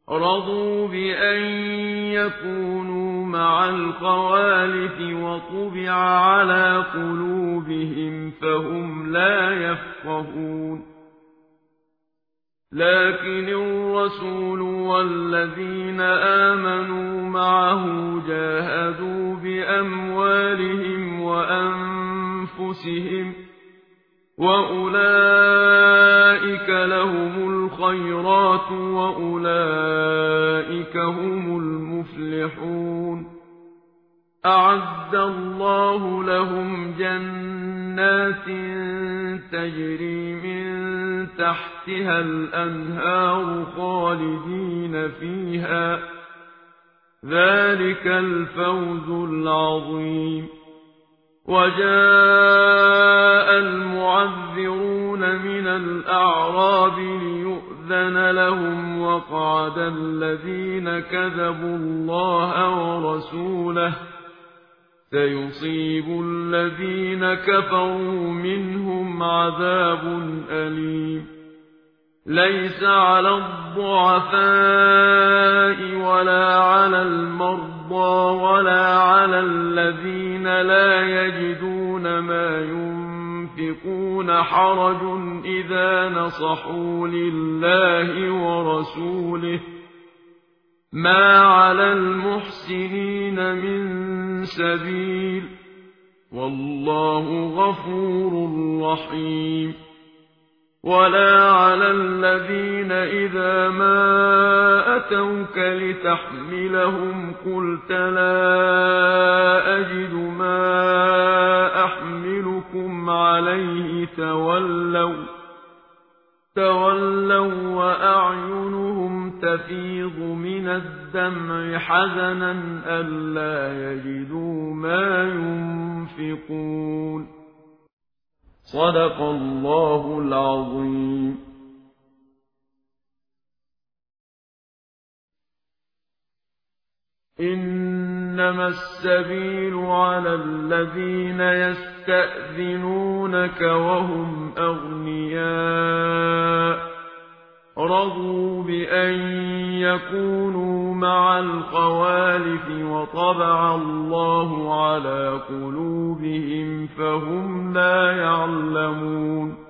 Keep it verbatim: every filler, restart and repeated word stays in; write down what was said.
رضوا بأن يكونوا مع الخوالف وطبع على قلوبهم فهم لا يفقهون لكن الرسول والذين آمنوا معه جاهدوا بأموالهم وأنفسهم وأولئك لهم الخيرات وأولئك هم المفلحون أعد الله لهم جنات تجري من تحتها الأنهار خالدين فيها ذلك الفوز العظيم وجاء المعذرون من الأعراب ليؤذن لهم وقعد الذين كذبوا الله ورسوله سيصيب الذين كفروا منهم عذاب أليم ليس على الضعفاء ولا على المرضى ولا على الذين لا يجدون ما ينفقون حرج إذا نصحوا لله ورسوله ما على المحسنين من سبيل والله غفور رحيم ولا على الذين إذا ما أتوك لتحملهم قلت لا أجد ما أحملكم عليه تولوا تولوا وأعينهم تفيض من الدمع حزنا ألا يجدوا ما ينفقون صدق الله العظيم. إنما السبيل على الذين يستأذنونك وهم أغنياء رضوا بأن يكونوا مع الخوالف وطبع الله على قلوبهم فهم لا يعلمون